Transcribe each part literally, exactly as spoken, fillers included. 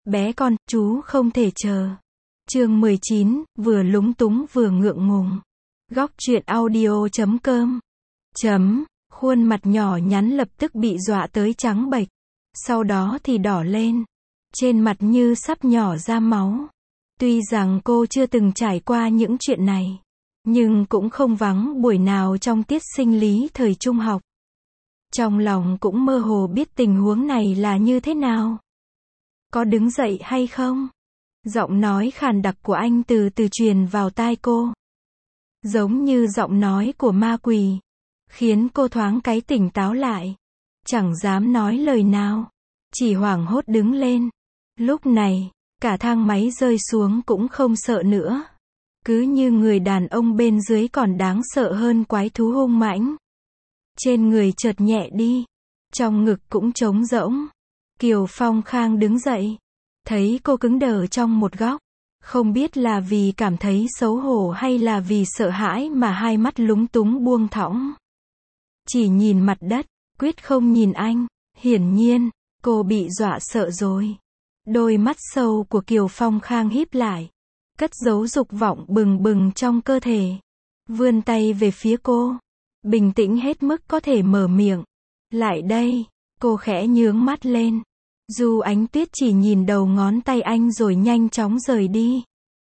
Bé con, chú không thể chờ. Chương mười chín, vừa lúng túng vừa ngượng ngùng. Góc truyện audio chấm com. Chấm, khuôn mặt nhỏ nhắn lập tức bị dọa tới trắng bệch. Sau đó thì đỏ lên. Trên mặt như sắp nhỏ ra máu. Tuy rằng cô chưa từng trải qua những chuyện này, nhưng cũng không vắng buổi nào trong tiết sinh lý thời trung học. Trong lòng cũng mơ hồ biết tình huống này là như thế nào. Có đứng dậy hay không? Giọng nói khàn đặc của anh từ từ truyền vào tai cô. Giống như giọng nói của ma quỷ. Khiến cô thoáng cái tỉnh táo lại. Chẳng dám nói lời nào. Chỉ hoảng hốt đứng lên. Lúc này, cả thang máy rơi xuống cũng không sợ nữa. Cứ như người đàn ông bên dưới còn đáng sợ hơn quái thú hung mãnh. Trên người chợt nhẹ đi. Trong ngực cũng trống rỗng. Kiều Phong Khang đứng dậy. Thấy cô cứng đờ trong một góc. Không biết là vì cảm thấy xấu hổ hay là vì sợ hãi mà hai mắt lúng túng buông thõng. Chỉ nhìn mặt đất, quyết không nhìn anh. Hiển nhiên, cô bị dọa sợ rồi. Đôi mắt sâu của Kiều Phong Khang híp lại. Cất giấu dục vọng bừng bừng trong cơ thể. Vươn tay về phía cô. Bình tĩnh hết mức có thể mở miệng. Lại đây, cô khẽ nhướng mắt lên. Du Ánh Tuyết chỉ nhìn đầu ngón tay anh rồi nhanh chóng rời đi.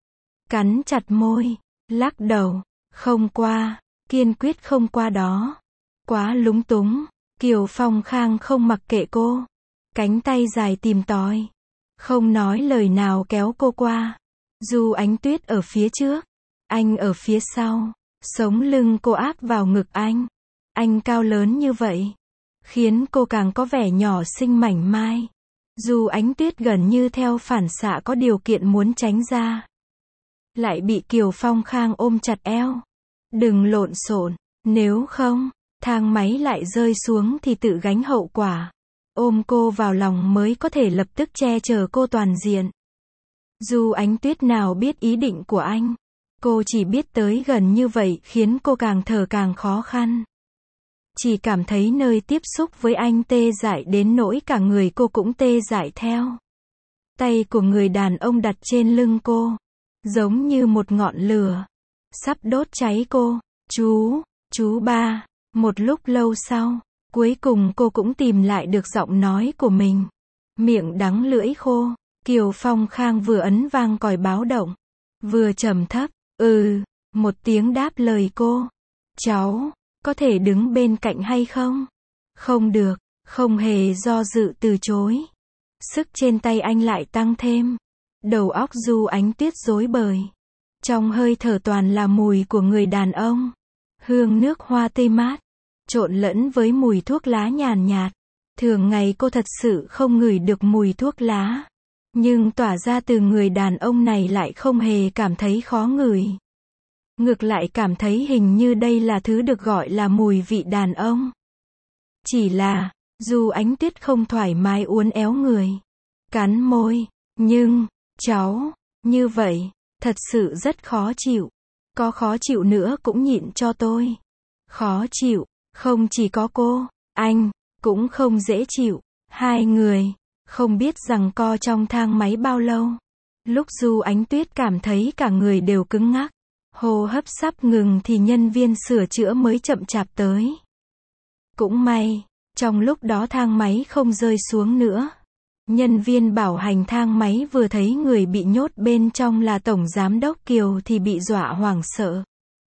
Cắn chặt môi, lắc đầu, không qua, kiên quyết không qua đó. Quá lúng túng, Kiều Phong Khang không mặc kệ cô. Cánh tay dài tìm tòi. Không nói lời nào kéo cô qua. Du Ánh Tuyết ở phía trước, anh ở phía sau. Sống lưng cô áp vào ngực anh. Anh cao lớn như vậy, khiến cô càng có vẻ nhỏ xinh mảnh mai. Du Ánh Tuyết gần như theo phản xạ có điều kiện muốn tránh ra. Lại bị Kiều Phong Khang ôm chặt eo. Đừng lộn xộn, nếu không, thang máy lại rơi xuống thì tự gánh hậu quả. Ôm cô vào lòng mới có thể lập tức che chở cô toàn diện. Du Ánh Tuyết nào biết ý định của anh. Cô chỉ biết tới gần như vậy khiến cô càng thở càng khó khăn. Chỉ cảm thấy nơi tiếp xúc với anh tê dại đến nỗi cả người cô cũng tê dại theo. Tay của người đàn ông đặt trên lưng cô. Giống như một ngọn lửa. Sắp đốt cháy cô. Chú, chú ba. Một lúc lâu sau, cuối cùng cô cũng tìm lại được giọng nói của mình. Miệng đắng lưỡi khô. Kiều Phong Khang vừa ấn vang còi báo động. Vừa trầm thấp. Ừ, một tiếng đáp lời cô. Cháu, có thể đứng bên cạnh hay không? Không được, không hề do dự từ chối. Sức trên tay anh lại tăng thêm. Đầu óc Du Ánh Tuyết rối bời. Trong hơi thở toàn là mùi của người đàn ông. Hương nước hoa tươi mát, trộn lẫn với mùi thuốc lá nhàn nhạt. Thường ngày cô thật sự không ngửi được mùi thuốc lá. Nhưng tỏa ra từ người đàn ông này lại không hề cảm thấy khó ngửi. Ngược lại cảm thấy hình như đây là thứ được gọi là mùi vị đàn ông. Chỉ là, Du Ánh Tuyết không thoải mái uốn éo người. Cắn môi, nhưng, cháu, như vậy, thật sự rất khó chịu. Có khó chịu nữa cũng nhịn cho tôi. Khó chịu, không chỉ có cô, anh, cũng không dễ chịu. Hai người không biết giằng co trong thang máy bao lâu. Lúc Du Ánh Tuyết cảm thấy cả người đều cứng ngắc. Hô hấp sắp ngừng thì nhân viên sửa chữa mới chậm chạp tới. Cũng may, trong lúc đó thang máy không rơi xuống nữa. Nhân viên bảo hành thang máy vừa thấy người bị nhốt bên trong là Tổng Giám đốc Kiều thì bị dọa hoảng sợ.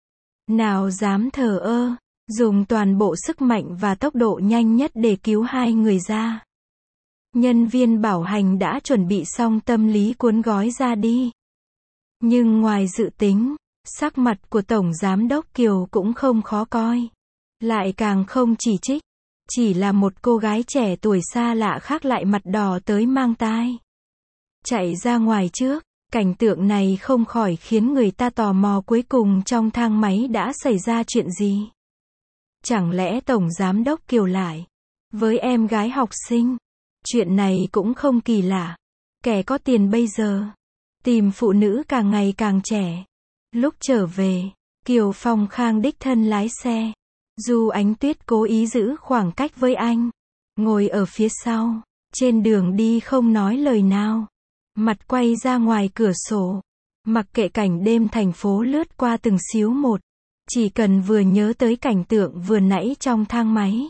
Nào dám thờ ơ, dùng toàn bộ sức mạnh và tốc độ nhanh nhất để cứu hai người ra. Nhân viên bảo hành đã chuẩn bị xong tâm lý cuốn gói ra đi. Nhưng ngoài dự tính, sắc mặt của Tổng Giám đốc Kiều cũng không khó coi. Lại càng không chỉ trích. Chỉ là một cô gái trẻ tuổi xa lạ khác lại mặt đỏ tới mang tai. Chạy ra ngoài trước, cảnh tượng này không khỏi khiến người ta tò mò cuối cùng trong thang máy đã xảy ra chuyện gì. Chẳng lẽ Tổng Giám đốc Kiều lại với em gái học sinh? Chuyện này cũng không kỳ lạ. Kẻ có tiền bây giờ tìm phụ nữ càng ngày càng trẻ. Lúc trở về, Kiều Phong Khang đích thân lái xe. Du Ánh Tuyết cố ý giữ khoảng cách với anh. Ngồi ở phía sau. Trên đường đi không nói lời nào. Mặt quay ra ngoài cửa sổ. Mặc kệ cảnh đêm thành phố lướt qua từng xíu một. Chỉ cần vừa nhớ tới cảnh tượng vừa nãy trong thang máy.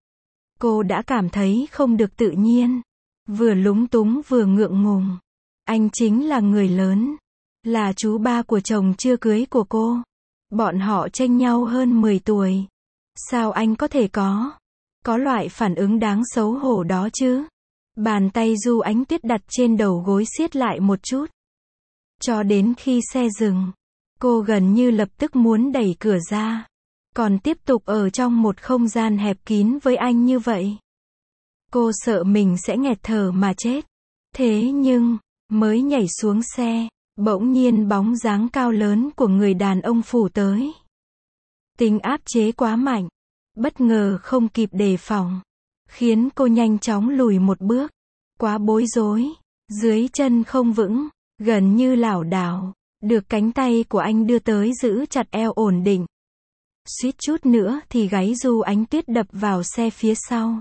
Cô đã cảm thấy không được tự nhiên. Vừa lúng túng vừa ngượng ngùng. Anh chính là người lớn. Là chú ba của chồng chưa cưới của cô. Bọn họ chênh nhau hơn mười tuổi. Sao anh có thể có? Có loại phản ứng đáng xấu hổ đó chứ? Bàn tay Du Ánh Tuyết đặt trên đầu gối siết lại một chút. Cho đến khi xe dừng. Cô gần như lập tức muốn đẩy cửa ra. Còn tiếp tục ở trong một không gian hẹp kín với anh như vậy. Cô sợ mình sẽ nghẹt thở mà chết. Thế nhưng, mới nhảy xuống xe, bỗng nhiên bóng dáng cao lớn của người đàn ông phủ tới. Tính áp chế quá mạnh. Bất ngờ không kịp đề phòng. Khiến cô nhanh chóng lùi một bước. Quá bối rối. Dưới chân không vững. Gần như lảo đảo. Được cánh tay của anh đưa tới giữ chặt eo ổn định. Suýt chút nữa thì gáy Du Ánh Tuyết đập vào xe phía sau.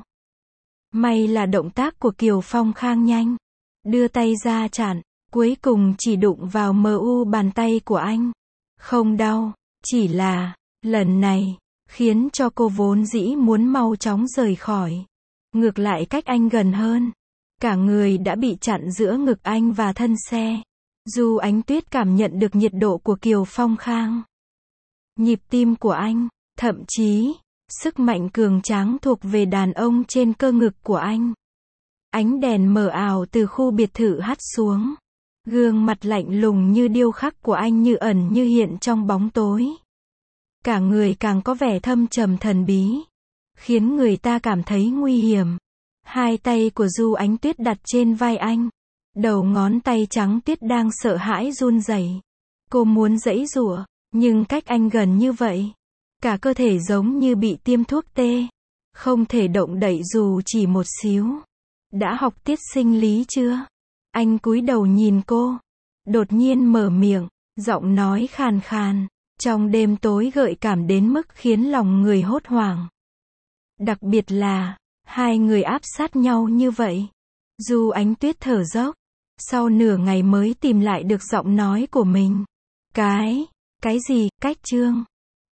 May là động tác của Kiều Phong Khang nhanh. Đưa tay ra chặn. Cuối cùng chỉ đụng vào mờ u bàn tay của anh. Không đau. Chỉ là, lần này, khiến cho cô vốn dĩ muốn mau chóng rời khỏi. Ngược lại cách anh gần hơn. Cả người đã bị chặn giữa ngực anh và thân xe. Du Ánh Tuyết cảm nhận được nhiệt độ của Kiều Phong Khang. Nhịp tim của anh, thậm chí, sức mạnh cường tráng thuộc về đàn ông trên cơ ngực của anh. Ánh đèn mờ ảo từ khu biệt thự hắt xuống. Gương mặt lạnh lùng như điêu khắc của anh như ẩn như hiện trong bóng tối. Cả người càng có vẻ thâm trầm thần bí. Khiến người ta cảm thấy nguy hiểm. Hai tay của Du Ánh Tuyết đặt trên vai anh. Đầu ngón tay trắng tuyết đang sợ hãi run rẩy. Cô muốn giãy giụa, nhưng cách anh gần như vậy. Cả cơ thể giống như bị tiêm thuốc tê. Không thể động đậy dù chỉ một xíu. Đã học tiết sinh lý chưa? Anh cúi đầu nhìn cô. Đột nhiên mở miệng, giọng nói khàn khàn. Trong đêm tối gợi cảm đến mức khiến lòng người hốt hoảng. Đặc biệt là, hai người áp sát nhau như vậy. Du Ánh Tuyết thở dốc. Sau nửa ngày mới tìm lại được giọng nói của mình. Cái, cái gì, cách Trương?